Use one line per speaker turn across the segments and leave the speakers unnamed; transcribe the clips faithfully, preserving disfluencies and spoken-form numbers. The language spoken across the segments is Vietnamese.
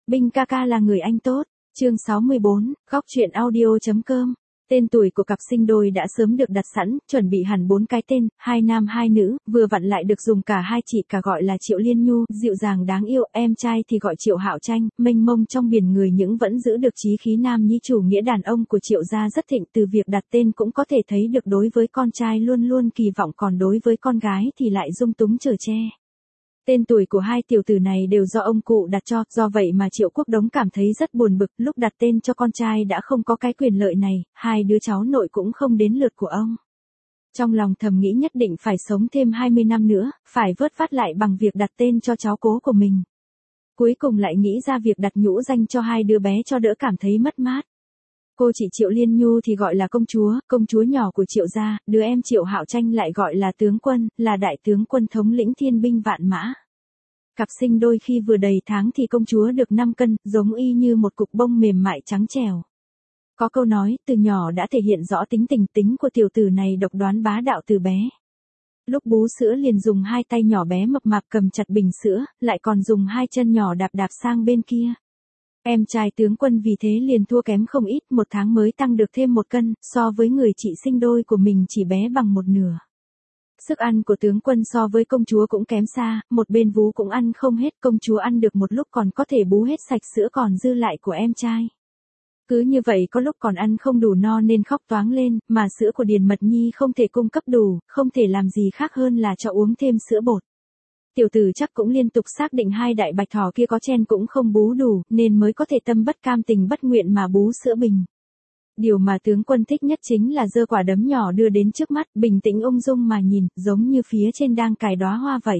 Binh ca ca là người anh tốt. Chương sáu mươi bốn, góc truyện audio.com. Tên tuổi của cặp sinh đôi đã sớm được đặt sẵn, chuẩn bị hẳn bốn cái tên, hai nam hai nữ, vừa vặn lại được dùng cả hai chị cả gọi là Triệu Liên Nhu, dịu dàng đáng yêu, em trai thì gọi Triệu Hạo Tranh, mênh mông trong biển người những vẫn giữ được chí khí nam nhi chủ nghĩa đàn ông của Triệu gia rất thịnh, từ việc đặt tên cũng có thể thấy được đối với con trai luôn luôn kỳ vọng, còn đối với con gái thì lại dung túng chở che. Tên tuổi của hai tiểu tử này đều do ông cụ đặt cho, do vậy mà Triệu Quốc Đống cảm thấy rất buồn bực, lúc đặt tên cho con trai đã không có cái quyền lợi này, hai đứa cháu nội cũng không đến lượt của ông. Trong lòng thầm nghĩ nhất định phải sống thêm hai mươi năm nữa, phải vớt vát lại bằng việc đặt tên cho cháu cố của mình. Cuối cùng lại nghĩ ra việc đặt nhũ danh cho hai đứa bé cho đỡ cảm thấy mất mát. Cô chị Triệu Liên Nhu thì gọi là công chúa, công chúa nhỏ của Triệu gia, đứa em Triệu Hạo Tranh lại gọi là tướng quân, là đại tướng quân thống lĩnh thiên binh vạn mã. Cặp sinh đôi khi vừa đầy tháng thì công chúa được năm cân, giống y như một cục bông mềm mại trắng trẻo. Có câu nói, từ nhỏ đã thể hiện rõ tính tình tính của tiểu tử này độc đoán bá đạo từ bé. Lúc bú sữa liền dùng hai tay nhỏ bé mập mạp cầm chặt bình sữa, lại còn dùng hai chân nhỏ đạp đạp sang bên kia. Em trai tướng quân vì thế liền thua kém không ít, một tháng mới tăng được thêm một cân, so với người chị sinh đôi của mình chỉ bé bằng một nửa. Sức ăn của tướng quân so với công chúa cũng kém xa, một bên vú cũng ăn không hết, công chúa ăn được một lúc còn có thể bú hết sạch sữa còn dư lại của em trai. Cứ như vậy có lúc còn ăn không đủ no nên khóc toáng lên, mà sữa của Điền Mật Nhi không thể cung cấp đủ, không thể làm gì khác hơn là cho uống thêm sữa bột. Tiểu tử chắc cũng liên tục xác định hai đại bạch thỏ kia có chen cũng không bú đủ, nên mới có thể tâm bất cam tình bất nguyện mà bú sữa bình. Điều mà tướng quân thích nhất chính là giơ quả đấm nhỏ đưa đến trước mắt, bình tĩnh ung dung mà nhìn, giống như phía trên đang cài đóa hoa vậy.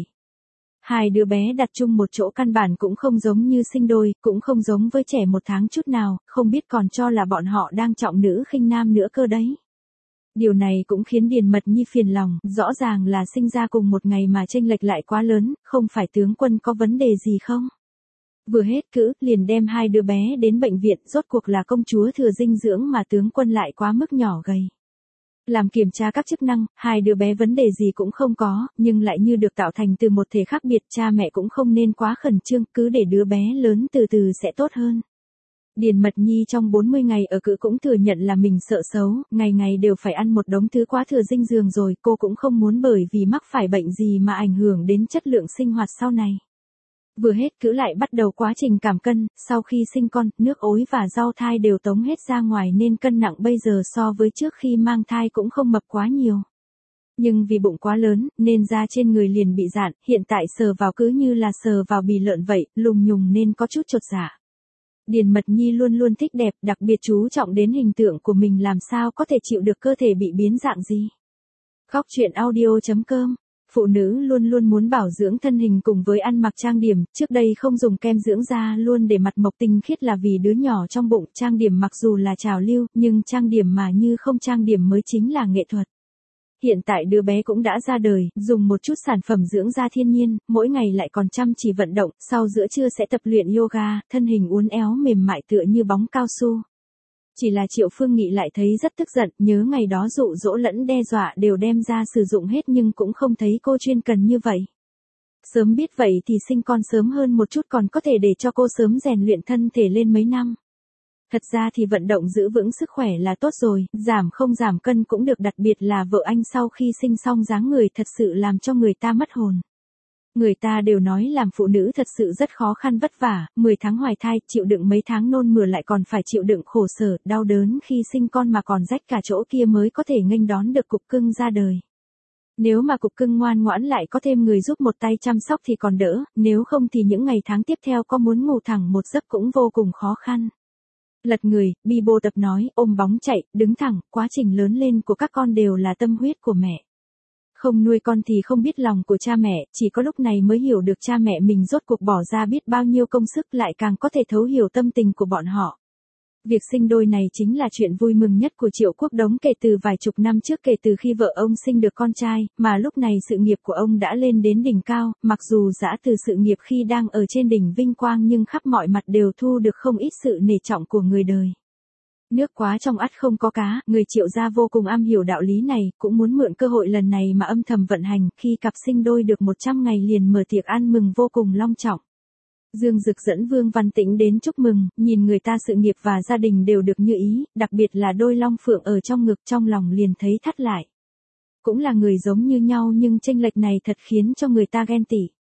Hai đứa bé đặt chung một chỗ căn bản cũng không giống như sinh đôi, cũng không giống với trẻ một tháng chút nào, không biết còn cho là bọn họ đang trọng nữ khinh nam nữa cơ đấy. Điều này cũng khiến Điền Mật Nhi phiền lòng, rõ ràng là sinh ra cùng một ngày mà chênh lệch lại quá lớn, không phải tướng quân có vấn đề gì không? Vừa hết cữ, liền đem hai đứa bé đến bệnh viện, rốt cuộc là công chúa thừa dinh dưỡng mà tướng quân lại quá mức nhỏ gầy. Làm kiểm tra các chức năng, hai đứa bé vấn đề gì cũng không có, nhưng lại như được tạo thành từ một thể khác biệt, cha mẹ cũng không nên quá khẩn trương, cứ để đứa bé lớn từ từ sẽ tốt hơn. Điền Mật Nhi trong bốn mươi ngày ở cữ cũng thừa nhận là mình sợ xấu, ngày ngày đều phải ăn một đống thứ quá thừa dinh dưỡng rồi, cô cũng không muốn bởi vì mắc phải bệnh gì mà ảnh hưởng đến chất lượng sinh hoạt sau này. Vừa hết cữ lại bắt đầu quá trình giảm cân, sau khi sinh con, nước ối và rau thai đều tống hết ra ngoài nên cân nặng bây giờ so với trước khi mang thai cũng không mập quá nhiều. Nhưng vì bụng quá lớn, nên da trên người liền bị rạn, hiện tại sờ vào cứ như là sờ vào bì lợn vậy, lùng nhùng nên có chút chột dạ. Điền Mật Nhi luôn luôn thích đẹp, đặc biệt chú trọng đến hình tượng của mình làm sao có thể chịu được cơ thể bị biến dạng gì. Góc truyện audio.com. Phụ nữ luôn luôn muốn bảo dưỡng thân hình cùng với ăn mặc trang điểm, trước đây không dùng kem dưỡng da luôn để mặt mộc tinh khiết là vì đứa nhỏ trong bụng, trang điểm mặc dù là trào lưu, nhưng trang điểm mà như không trang điểm mới chính là nghệ thuật. Hiện tại đứa bé cũng đã ra đời, dùng một chút sản phẩm dưỡng da thiên nhiên, mỗi ngày lại còn chăm chỉ vận động, sau giữa trưa sẽ tập luyện yoga, thân hình uốn éo mềm mại tựa như bóng cao su. Chỉ là Triệu Phương Nghị lại thấy rất tức giận, nhớ ngày đó dụ dỗ lẫn đe dọa đều đem ra sử dụng hết nhưng cũng không thấy cô chuyên cần như vậy. Sớm biết vậy thì sinh con sớm hơn một chút còn có thể để cho cô sớm rèn luyện thân thể lên mấy năm. Thật ra thì vận động giữ vững sức khỏe là tốt rồi, giảm không giảm cân cũng được, đặc biệt là vợ anh sau khi sinh xong dáng người thật sự làm cho người ta mất hồn. Người ta đều nói làm phụ nữ thật sự rất khó khăn vất vả, mười tháng hoài thai, chịu đựng mấy tháng nôn mửa lại còn phải chịu đựng khổ sở, đau đớn khi sinh con mà còn rách cả chỗ kia mới có thể nghênh đón được cục cưng ra đời. Nếu mà cục cưng ngoan ngoãn lại có thêm người giúp một tay chăm sóc thì còn đỡ, nếu không thì những ngày tháng tiếp theo có muốn ngủ thẳng một giấc cũng vô cùng khó khăn. Lật người, Bibo tập nói, ôm bóng chạy, đứng thẳng, quá trình lớn lên của các con đều là tâm huyết của mẹ. Không nuôi con thì không biết lòng của cha mẹ, chỉ có lúc này mới hiểu được cha mẹ mình rốt cuộc bỏ ra biết bao nhiêu công sức, lại càng có thể thấu hiểu tâm tình của bọn họ. Việc sinh đôi này chính là chuyện vui mừng nhất của Triệu Quốc Đống kể từ vài chục năm trước, kể từ khi vợ ông sinh được con trai, mà lúc này sự nghiệp của ông đã lên đến đỉnh cao, mặc dù giã từ sự nghiệp khi đang ở trên đỉnh vinh quang nhưng khắp mọi mặt đều thu được không ít sự nể trọng của người đời. Nước quá trong ắt không có cá, người Triệu gia vô cùng am hiểu đạo lý này, cũng muốn mượn cơ hội lần này mà âm thầm vận hành, khi cặp sinh đôi được một trăm ngày liền mở tiệc ăn mừng vô cùng long trọng. Dương Dực dẫn Vương Văn Tĩnh đến chúc mừng, nhìn người ta sự nghiệp và gia đình đều được như ý, đặc biệt là đôi long phượng ở trong ngực, trong lòng liền thấy thắt lại. Cũng là người giống như nhau nhưng chênh lệch này thật khiến cho người ta ghen tị.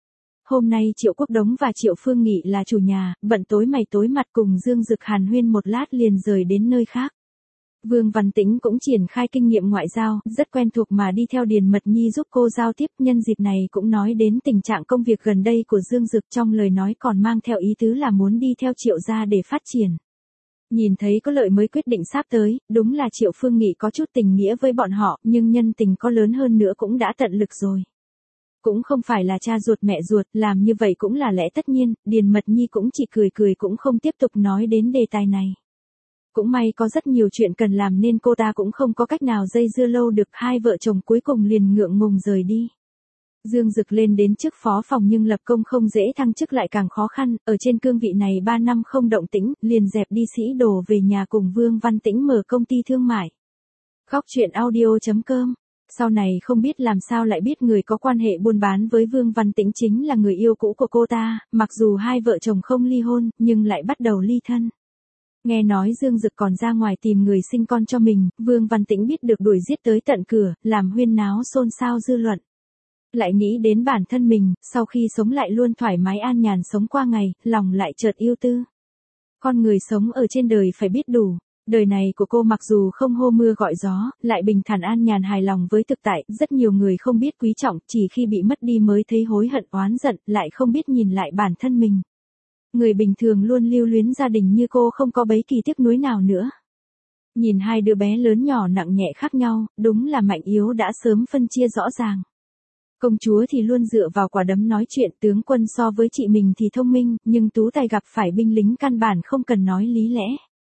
Hôm nay Triệu Quốc Đống và Triệu Phương Nghị là chủ nhà, bận tối mày tối mặt cùng Dương Dực hàn huyên một lát liền rời đến nơi khác. Vương Văn Tĩnh cũng triển khai kinh nghiệm ngoại giao, rất quen thuộc mà đi theo Điền Mật Nhi giúp cô giao tiếp, nhân dịp này cũng nói đến tình trạng công việc gần đây của Dương Dực, trong lời nói còn mang theo ý tứ là muốn đi theo Triệu gia để phát triển. Nhìn thấy có lợi mới quyết định sắp tới, đúng là Triệu Phương Nghị có chút tình nghĩa với bọn họ, nhưng nhân tình có lớn hơn nữa cũng đã tận lực rồi. Cũng không phải là cha ruột mẹ ruột, làm như vậy cũng là lẽ tất nhiên, Điền Mật Nhi cũng chỉ cười cười cũng không tiếp tục nói đến đề tài này. Cũng may có rất nhiều chuyện cần làm nên cô ta cũng không có cách nào dây dưa lâu được, hai vợ chồng cuối cùng liền ngượng ngùng rời đi. Dương Dực lên đến chức phó phòng nhưng lập công không dễ, thăng chức lại càng khó khăn, ở trên cương vị này ba năm không động tĩnh, liền dẹp đi sĩ đồ về nhà cùng Vương Văn Tĩnh mở công ty thương mại. Góc truyện audio chấm com. Sau này không biết làm sao lại biết người có quan hệ buôn bán với Vương Văn Tĩnh chính là người yêu cũ của cô ta, mặc dù hai vợ chồng không ly hôn, nhưng lại bắt đầu ly thân. Nghe nói Dương Dực còn ra ngoài tìm người sinh con cho mình, Vương Văn Tĩnh biết được đuổi giết tới tận cửa, làm huyên náo xôn xao dư luận. Lại nghĩ đến bản thân mình, sau khi sống lại luôn thoải mái an nhàn sống qua ngày, lòng lại chợt yêu tư. Con người sống ở trên đời phải biết đủ. Đời này của cô mặc dù không hô mưa gọi gió, lại bình thản an nhàn hài lòng với thực tại, rất nhiều người không biết quý trọng, chỉ khi bị mất đi mới thấy hối hận oán giận, lại không biết nhìn lại bản thân mình. Người bình thường luôn lưu luyến gia đình như cô không có bấy kỳ tiếc nuối nào nữa. Nhìn hai đứa bé lớn nhỏ nặng nhẹ khác nhau, đúng là mạnh yếu đã sớm phân chia rõ ràng. Công chúa thì luôn dựa vào quả đấm nói chuyện, tướng quân so với chị mình thì thông minh, nhưng tú tài gặp phải binh lính căn bản không cần nói lý lẽ.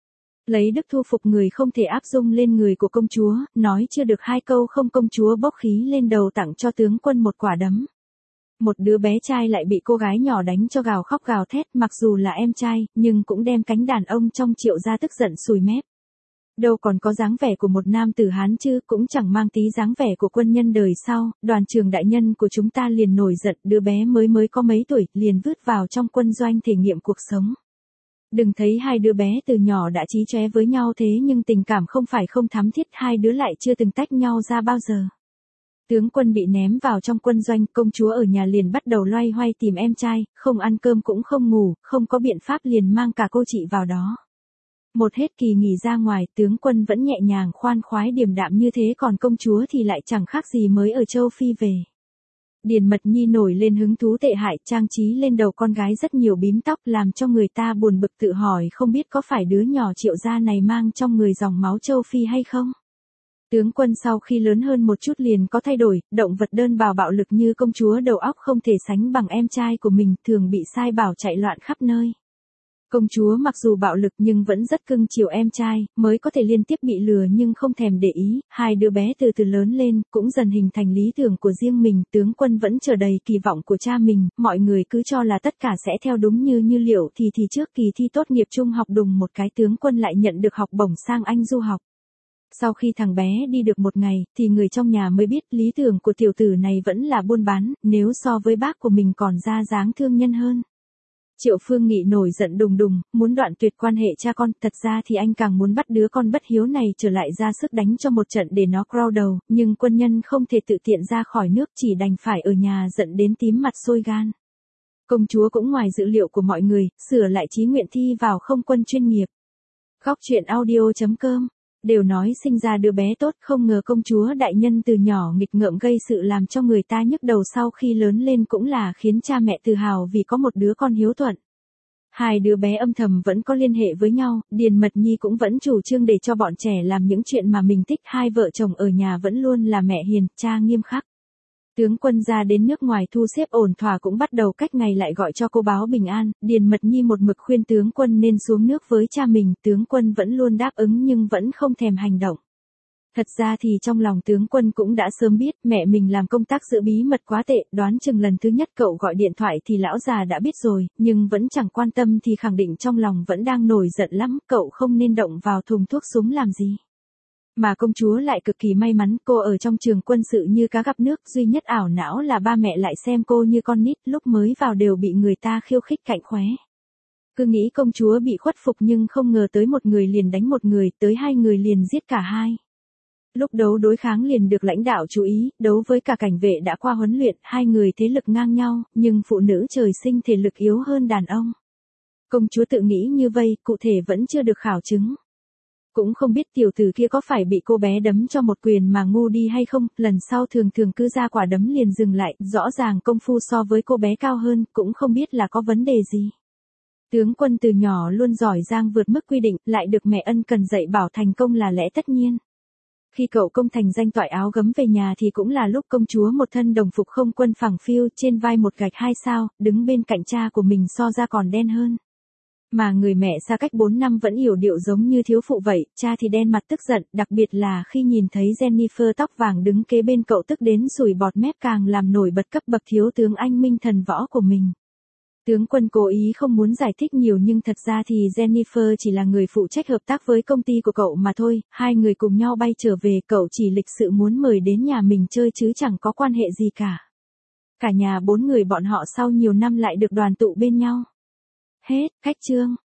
Lấy đức thu phục người không thể áp dụng lên người của công chúa, nói chưa được hai câu không công chúa bốc khí lên đầu tặng cho tướng quân một quả đấm. Một đứa bé trai lại bị cô gái nhỏ đánh cho gào khóc gào thét, mặc dù là em trai, nhưng cũng đem cánh đàn ông trong Triệu gia tức giận sùi mép. Đâu còn có dáng vẻ của một nam tử Hán chứ, cũng chẳng mang tí dáng vẻ của quân nhân đời sau, Đoàn Trường đại nhân của chúng ta liền nổi giận, đứa bé mới mới có mấy tuổi, liền vứt vào trong quân doanh thể nghiệm cuộc sống. Đừng thấy hai đứa bé từ nhỏ đã chí chóe với nhau thế nhưng tình cảm không phải không thắm thiết, hai đứa lại chưa từng tách nhau ra bao giờ. Tướng quân bị ném vào trong quân doanh, công chúa ở nhà liền bắt đầu loay hoay tìm em trai, không ăn cơm cũng không ngủ, không có biện pháp liền mang cả cô chị vào đó. Một hết kỳ nghỉ ra ngoài, tướng quân vẫn nhẹ nhàng khoan khoái điềm đạm như thế, còn công chúa thì lại chẳng khác gì mới ở châu Phi về. Điền Mật Nhi nổi lên hứng thú tệ hại, trang trí lên đầu con gái rất nhiều bím tóc, làm cho người ta buồn bực tự hỏi không biết có phải đứa nhỏ Triệu gia này mang trong người dòng máu châu Phi hay không. Tướng quân sau khi lớn hơn một chút liền có thay đổi, động vật đơn bào bạo lực như công chúa đầu óc không thể sánh bằng em trai của mình, thường bị sai bảo chạy loạn khắp nơi. Công chúa mặc dù bạo lực nhưng vẫn rất cưng chiều em trai, mới có thể liên tiếp bị lừa nhưng không thèm để ý, hai đứa bé từ từ lớn lên, cũng dần hình thành lý tưởng của riêng mình, tướng quân vẫn chờ đầy kỳ vọng của cha mình, mọi người cứ cho là tất cả sẽ theo đúng như như liệu thì thì trước kỳ thi tốt nghiệp trung học đùng một cái tướng quân lại nhận được học bổng sang Anh du học. Sau khi thằng bé đi được một ngày, thì người trong nhà mới biết lý tưởng của tiểu tử này vẫn là buôn bán, nếu so với bác của mình còn ra dáng thương nhân hơn. Triệu Phương Nghị nổi giận đùng đùng, muốn đoạn tuyệt quan hệ cha con, thật ra thì anh càng muốn bắt đứa con bất hiếu này trở lại ra sức đánh cho một trận để nó crawl đầu, nhưng quân nhân không thể tự tiện ra khỏi nước, chỉ đành phải ở nhà giận đến tím mặt sôi gan. Công chúa cũng ngoài dự liệu của mọi người, sửa lại chí nguyện thi vào không quân chuyên nghiệp. Góc truyện audio chấm com. Đều nói sinh ra đứa bé tốt, không ngờ công chúa đại nhân từ nhỏ nghịch ngợm gây sự làm cho người ta nhức đầu, sau khi lớn lên cũng là khiến cha mẹ tự hào vì có một đứa con hiếu thuận. Hai đứa bé âm thầm vẫn có liên hệ với nhau, Điền Mật Nhi cũng vẫn chủ trương để cho bọn trẻ làm những chuyện mà mình thích, hai vợ chồng ở nhà vẫn luôn là mẹ hiền, cha nghiêm khắc. Tướng quân ra đến nước ngoài thu xếp ổn thỏa cũng bắt đầu cách ngày lại gọi cho cô báo bình an, Điền Mật Nhi một mực khuyên tướng quân nên xuống nước với cha mình, tướng quân vẫn luôn đáp ứng nhưng vẫn không thèm hành động. Thật ra thì trong lòng tướng quân cũng đã sớm biết mẹ mình làm công tác giữ bí mật quá tệ, đoán chừng lần thứ nhất cậu gọi điện thoại thì lão già đã biết rồi, nhưng vẫn chẳng quan tâm thì khẳng định trong lòng vẫn đang nổi giận lắm, cậu không nên động vào thùng thuốc súng làm gì. Mà công chúa lại cực kỳ may mắn, cô ở trong trường quân sự như cá gặp nước, duy nhất ảo não là ba mẹ lại xem cô như con nít, lúc mới vào đều bị người ta khiêu khích cạnh khóe. Cứ nghĩ công chúa bị khuất phục nhưng không ngờ tới một người liền đánh một người, tới hai người liền giết cả hai. Lúc đấu đối kháng liền được lãnh đạo chú ý, đấu với cả cảnh vệ đã qua huấn luyện, hai người thế lực ngang nhau, nhưng phụ nữ trời sinh thể lực yếu hơn đàn ông. Công chúa tự nghĩ như vây, cụ thể vẫn chưa được khảo chứng. Cũng không biết tiểu tử kia có phải bị cô bé đấm cho một quyền mà ngu đi hay không, lần sau thường thường cứ ra quả đấm liền dừng lại, rõ ràng công phu so với cô bé cao hơn, cũng không biết là có vấn đề gì. Tướng quân từ nhỏ luôn giỏi giang vượt mức quy định, lại được mẹ ân cần dạy bảo thành công là lẽ tất nhiên. Khi cậu công thành danh toại áo gấm về nhà thì cũng là lúc công chúa một thân đồng phục không quân phẳng phiu, trên vai một gạch hai sao, đứng bên cạnh cha của mình so ra còn đen hơn. Mà người mẹ xa cách bốn năm vẫn yểu điệu giống như thiếu phụ vậy, cha thì đen mặt tức giận, đặc biệt là khi nhìn thấy Jennifer tóc vàng đứng kế bên cậu tức đến sùi bọt mép càng làm nổi bật cấp bậc thiếu tướng anh minh thần võ của mình. Tướng quân cố ý không muốn giải thích nhiều nhưng thật ra thì Jennifer chỉ là người phụ trách hợp tác với công ty của cậu mà thôi, hai người cùng nhau bay trở về, cậu chỉ lịch sự muốn mời đến nhà mình chơi chứ chẳng có quan hệ gì cả. Cả nhà bốn người bọn họ sau nhiều năm lại được đoàn tụ bên nhau. Hết, khách chương.